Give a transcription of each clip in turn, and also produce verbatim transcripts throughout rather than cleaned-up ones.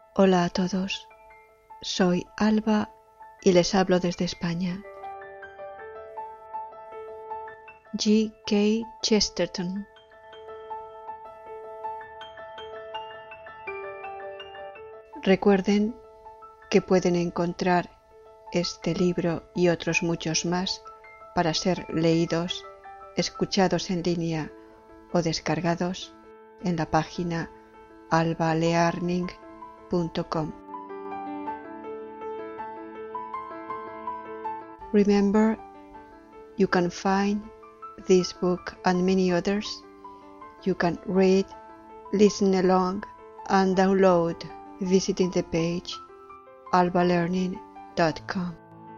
Hola a todos, soy Alba y les hablo desde España. G K Chesterton. Recuerden que pueden encontrar este libro y otros muchos más para ser leídos, escuchados en línea o descargados en la página alba learning punto com. Remember, you can find this book and many others. You can read, listen along, and download visiting the page alba learning dot com.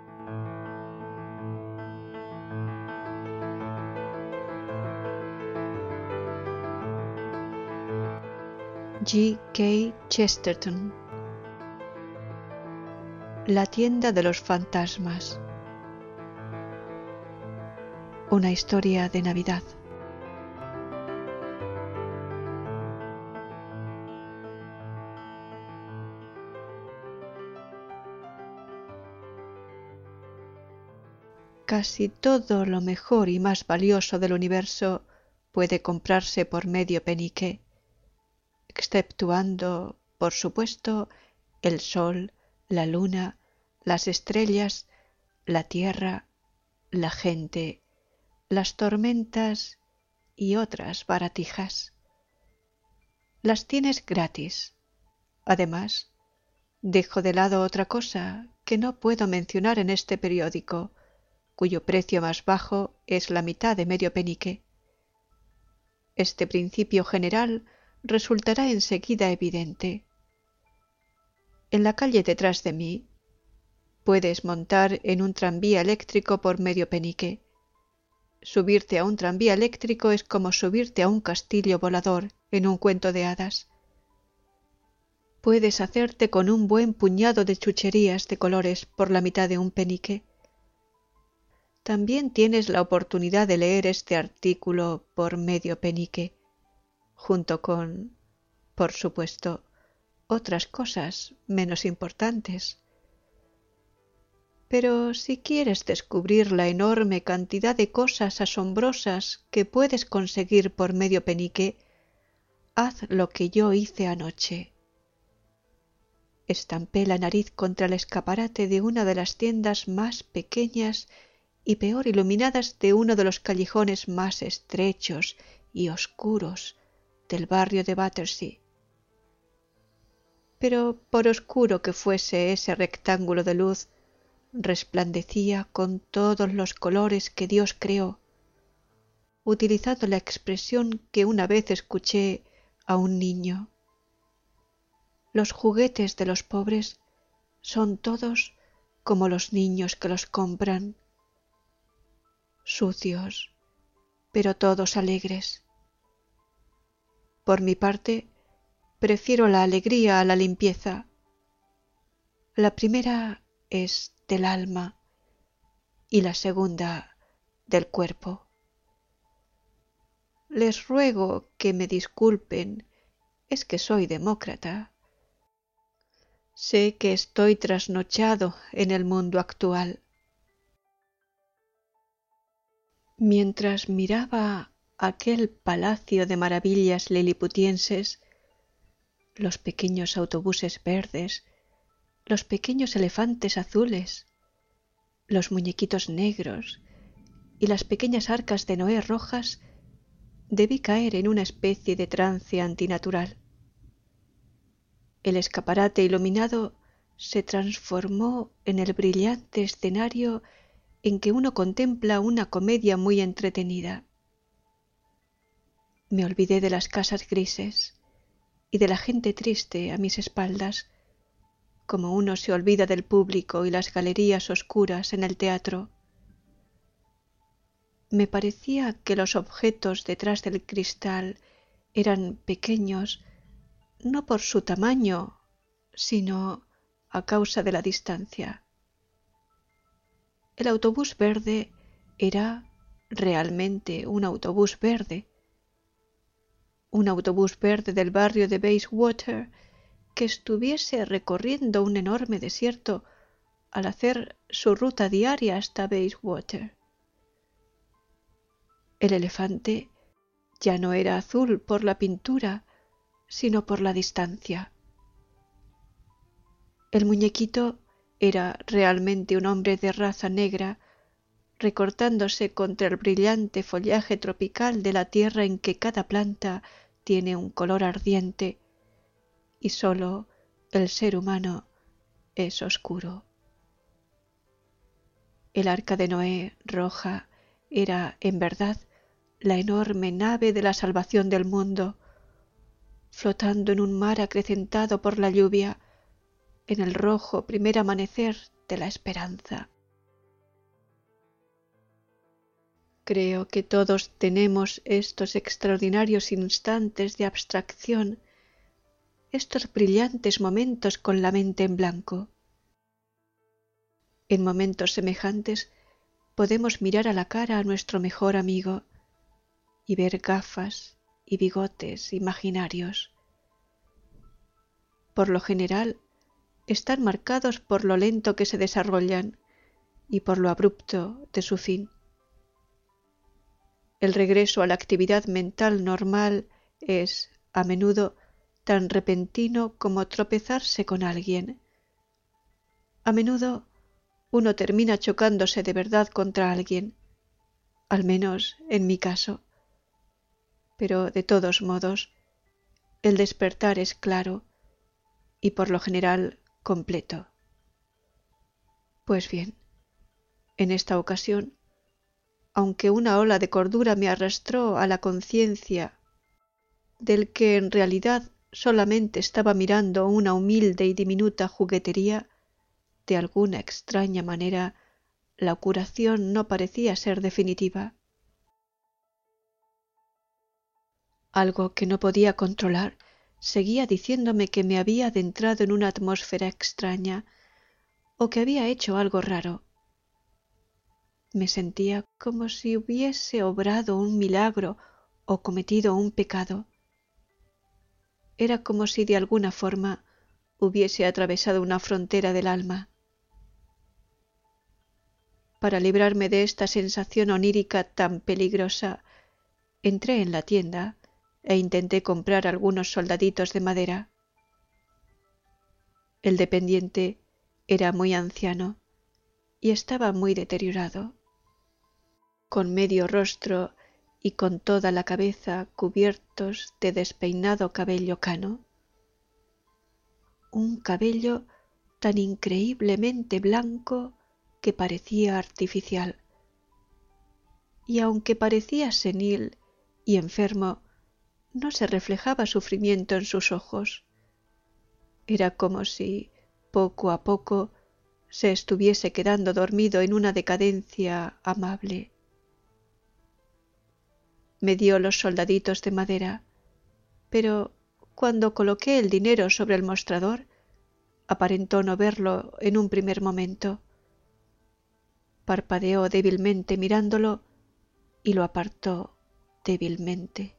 G K Chesterton. La tienda de los fantasmas. Una historia de Navidad. Casi todo lo mejor y más valioso del universo puede comprarse por medio penique, exceptuando, por supuesto, el sol, la luna, las estrellas, la tierra, la gente, las tormentas y otras baratijas. Las tienes gratis. Además, dejo de lado otra cosa que no puedo mencionar en este periódico, cuyo precio más bajo es la mitad de medio penique. Este principio general resultará enseguida evidente. En la calle detrás de mí puedes montar en un tranvía eléctrico por medio penique. Subirte a un tranvía eléctrico es como subirte a un castillo volador en un cuento de hadas. Puedes hacerte con un buen puñado de chucherías de colores por la mitad de un penique. También tienes la oportunidad de leer este artículo por medio penique, junto con, por supuesto, otras cosas menos importantes. Pero si quieres descubrir la enorme cantidad de cosas asombrosas que puedes conseguir por medio penique, haz lo que yo hice anoche. Estampé la nariz contra el escaparate de una de las tiendas más pequeñas y peor iluminadas de uno de los callejones más estrechos y oscuros del barrio de Battersea. Pero por oscuro que fuese ese rectángulo de luz, resplandecía con todos los colores que Dios creó, utilizando la expresión que una vez escuché a un niño. Los juguetes de los pobres son todos como los niños que los compran, sucios, pero todos alegres. Por mi parte, prefiero la alegría a la limpieza. La primera es del alma y la segunda del cuerpo. Les ruego que me disculpen, es que soy demócrata. Sé que estoy trasnochado en el mundo actual. Mientras miraba aquel palacio de maravillas liliputienses, los pequeños autobuses verdes, los pequeños elefantes azules, los muñequitos negros y las pequeñas arcas de Noé rojas, debí caer en una especie de trance antinatural. El escaparate iluminado se transformó en el brillante escenario en que uno contempla una comedia muy entretenida. Me olvidé de las casas grises y de la gente triste a mis espaldas, como uno se olvida del público y las galerías oscuras en el teatro. Me parecía que los objetos detrás del cristal eran pequeños, no por su tamaño, sino a causa de la distancia. El autobús verde era realmente un autobús verde, un autobús verde del barrio de Bayswater que estuviese recorriendo un enorme desierto al hacer su ruta diaria hasta Bayswater. El elefante ya no era azul por la pintura, sino por la distancia. El muñequito era realmente un hombre de raza negra, recortándose contra el brillante follaje tropical de la tierra en que cada planta tiene un color ardiente y sólo el ser humano es oscuro. El arca de Noé roja era, en verdad, la enorme nave de la salvación del mundo, flotando en un mar acrecentado por la lluvia, en el rojo primer amanecer de la esperanza. Creo que todos tenemos estos extraordinarios instantes de abstracción, estos brillantes momentos con la mente en blanco. En momentos semejantes podemos mirar a la cara a nuestro mejor amigo y ver gafas y bigotes imaginarios. Por lo general, están marcados por lo lento que se desarrollan y por lo abrupto de su fin. El regreso a la actividad mental normal es, a menudo, tan repentino como tropezarse con alguien. A menudo uno termina chocándose de verdad contra alguien, al menos en mi caso. Pero de todos modos, el despertar es claro y por lo general completo. Pues bien, en esta ocasión, aunque una ola de cordura me arrastró a la conciencia del que en realidad solamente estaba mirando una humilde y diminuta juguetería, de alguna extraña manera la curación no parecía ser definitiva. Algo que no podía controlar seguía diciéndome que me había adentrado en una atmósfera extraña o que había hecho algo raro. Me sentía como si hubiese obrado un milagro o cometido un pecado. Era como si de alguna forma hubiese atravesado una frontera del alma. Para librarme de esta sensación onírica tan peligrosa, entré en la tienda e intenté comprar algunos soldaditos de madera. El dependiente era muy anciano y estaba muy deteriorado. Con medio rostro y con toda la cabeza cubiertos de despeinado cabello cano. Un cabello tan increíblemente blanco que parecía artificial. Y aunque parecía senil y enfermo, no se reflejaba sufrimiento en sus ojos. Era como si, poco a poco, se estuviese quedando dormido en una decadencia amable. Me dio los soldaditos de madera, pero cuando coloqué el dinero sobre el mostrador, aparentó no verlo en un primer momento. Parpadeó débilmente mirándolo y lo apartó débilmente.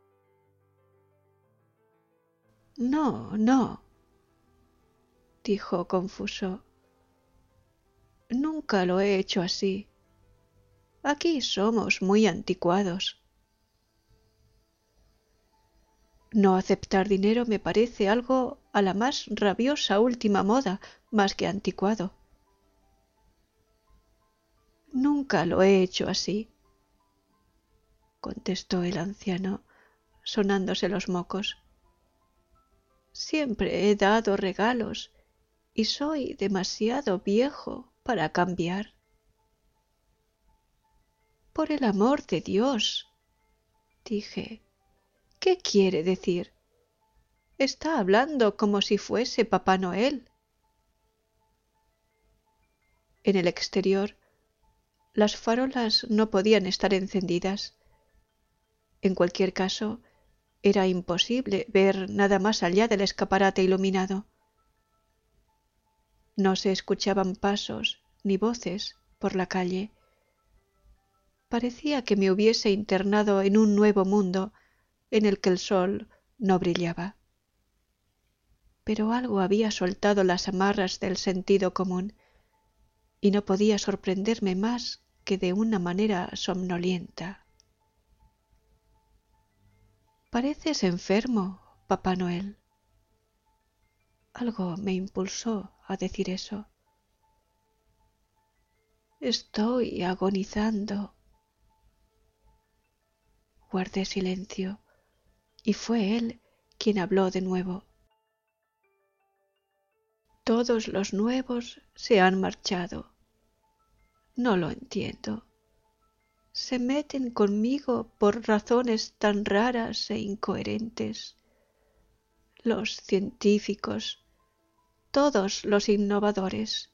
No, no, dijo confuso. Nunca lo he hecho así. Aquí somos muy anticuados. No aceptar dinero me parece algo a la más rabiosa última moda, más que anticuado. Nunca lo he hecho así, contestó el anciano, sonándose los mocos. Siempre he dado regalos y soy demasiado viejo para cambiar. Por el amor de Dios, dije. ¿Qué quiere decir? Está hablando como si fuese Papá Noel. En el exterior, las farolas no podían estar encendidas. En cualquier caso, era imposible ver nada más allá del escaparate iluminado. No se escuchaban pasos ni voces por la calle. Parecía que me hubiese internado en un nuevo mundo en el que el sol no brillaba. pero algo había soltado las amarras del sentido común, y no podía sorprenderme más que de una manera somnolienta. «Pareces enfermo, Papá Noel». Algo me impulsó a decir eso. «Estoy agonizando». Guardé silencio, y fue él quien habló de nuevo. «Todos los nuevos se han marchado. No lo entiendo. Se meten conmigo por razones tan raras e incoherentes. Los científicos, todos los innovadores.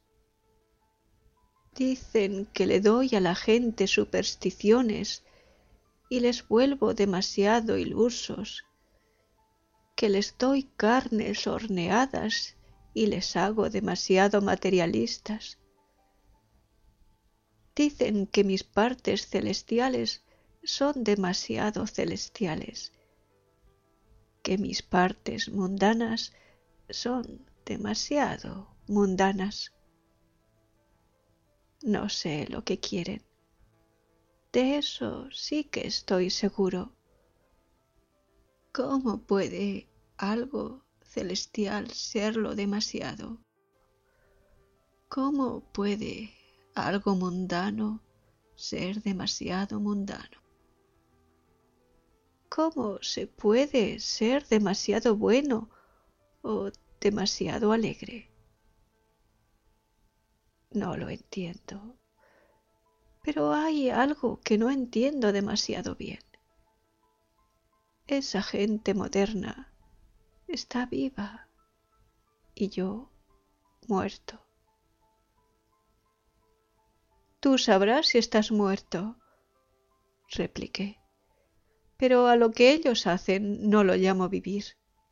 Dicen que le doy a la gente supersticiones y les vuelvo demasiado ilusos, que les doy carnes horneadas y les hago demasiado materialistas. Dicen que mis partes celestiales son demasiado celestiales, que mis partes mundanas son demasiado mundanas. No sé lo que quieren. De eso sí que estoy seguro. ¿Cómo puede algo celestial serlo demasiado? ¿Cómo puede algo mundano ser demasiado mundano? ¿Cómo se puede ser demasiado bueno o demasiado alegre? No lo entiendo, pero hay algo que no entiendo demasiado bien. Esa gente moderna está viva y yo muerto. «Tú sabrás si estás muerto», repliqué, «pero a lo que ellos hacen no lo llamo vivir».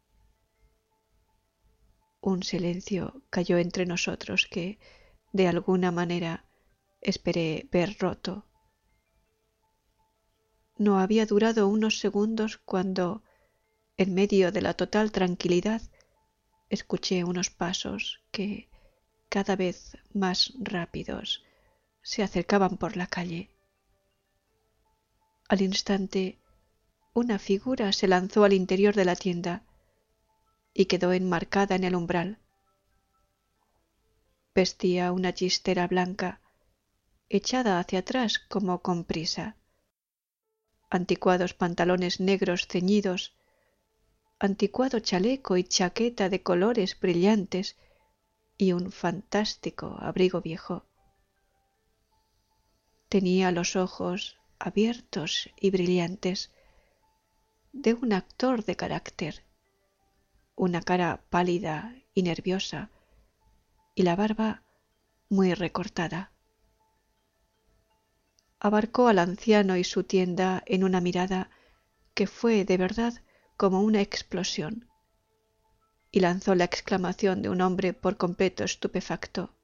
Un silencio cayó entre nosotros que, de alguna manera, esperé ver roto. No había durado unos segundos cuando, en medio de la total tranquilidad, escuché unos pasos que, cada vez más rápidos, se acercaban por la calle. Al instante, una figura se lanzó al interior de la tienda y quedó enmarcada en el umbral. Vestía una chistera blanca, echada hacia atrás como con prisa, anticuados pantalones negros ceñidos, anticuado chaleco y chaqueta de colores brillantes y un fantástico abrigo viejo. Tenía los ojos abiertos y brillantes, de un actor de carácter, una cara pálida y nerviosa, y la barba muy recortada. Abarcó al anciano y su tienda en una mirada que fue de verdad como una explosión, y lanzó la exclamación de un hombre por completo estupefacto.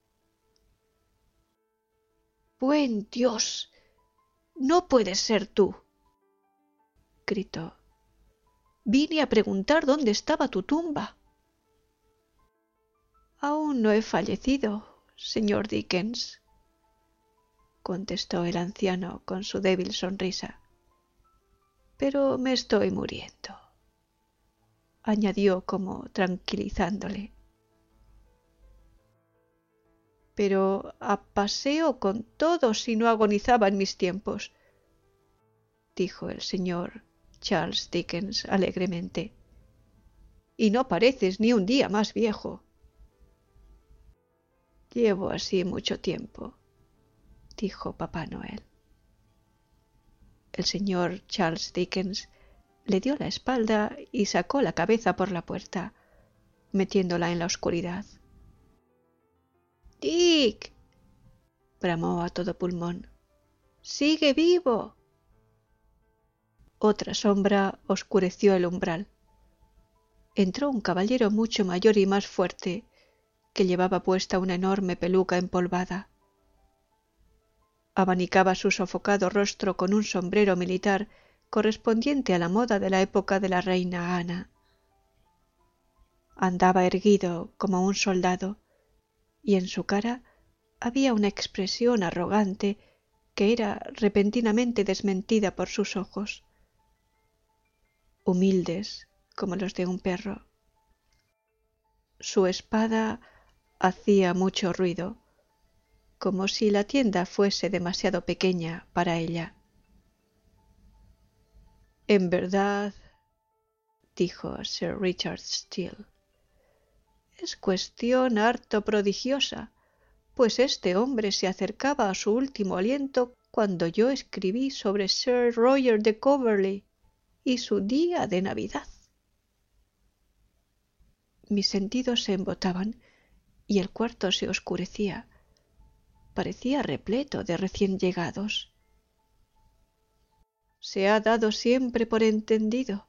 «¡Buen Dios! ¡No puedes ser tú!», gritó. «Vine a preguntar dónde estaba tu tumba». «Aún no he fallecido, señor Dickens», contestó el anciano con su débil sonrisa. «Pero me estoy muriendo», añadió como tranquilizándole. «Pero a paseo con todos si no agonizaba en mis tiempos», dijo el señor Charles Dickens alegremente. «Y no pareces ni un día más viejo». «Llevo así mucho tiempo», dijo Papá Noel. El señor Charles Dickens le dio la espalda y sacó la cabeza por la puerta, metiéndola en la oscuridad. «Dick», bramó a todo pulmón, «sigue vivo». Otra sombra oscureció el umbral. Entró un caballero mucho mayor y más fuerte, que llevaba puesta una enorme peluca empolvada. Abanicaba su sofocado rostro con un sombrero militar correspondiente a la moda de la época de la reina Ana. Andaba erguido como un soldado, y en su cara había una expresión arrogante que era repentinamente desmentida por sus ojos, humildes como los de un perro. Su espada hacía mucho ruido, como si la tienda fuese demasiado pequeña para ella. En verdad, dijo Sir Richard Steele, es cuestión harto prodigiosa, pues este hombre se acercaba a su último aliento cuando yo escribí sobre Sir Roger de Coverley y su día de Navidad. Mis sentidos se embotaban y el cuarto se oscurecía. Parecía repleto de recién llegados. Se ha dado siempre por entendido,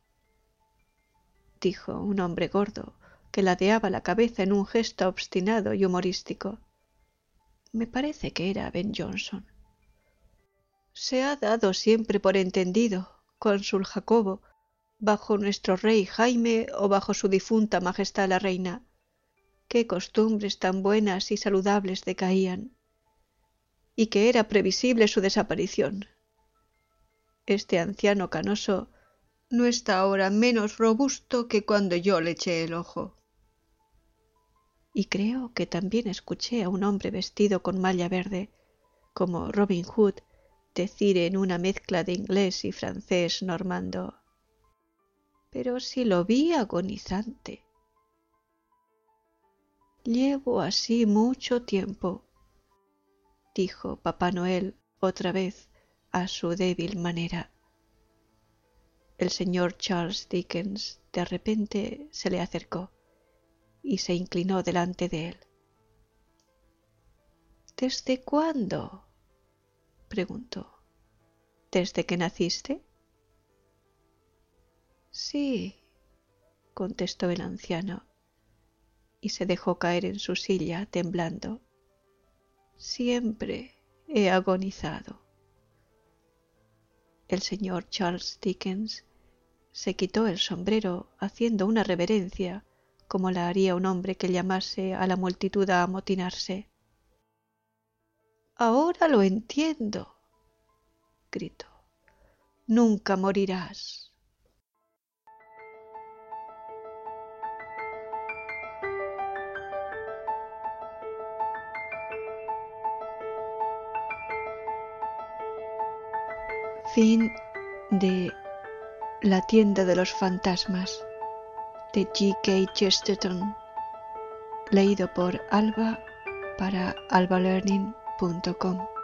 dijo un hombre gordo que ladeaba la cabeza en un gesto obstinado y humorístico. Me parece que era Ben Jonson. Se ha dado siempre por entendido, cónsul Jacobo, bajo nuestro rey Jaime o bajo su difunta majestad la reina. Qué costumbres tan buenas y saludables decaían, y que era previsible su desaparición. Este anciano canoso no está ahora menos robusto que cuando yo le eché el ojo. Y creo que también escuché a un hombre vestido con malla verde, como Robin Hood, decir en una mezcla de inglés y francés normando: pero si lo vi agonizante. Llevo así mucho tiempo, dijo Papá Noel otra vez a su débil manera. El señor Charles Dickens de repente se le acercó y se inclinó delante de él. ¿Desde cuándo?, preguntó. ¿Desde que naciste? Sí, contestó el anciano, y se dejó caer en su silla temblando. Siempre he agonizado. El señor Charles Dickens se quitó el sombrero haciendo una reverencia como la haría un hombre que llamase a la multitud a amotinarse. Ahora lo entiendo, gritó. Nunca morirás. Fin de La tienda de los fantasmas de G K Chesterton, leído por Alba para albalearning punto com.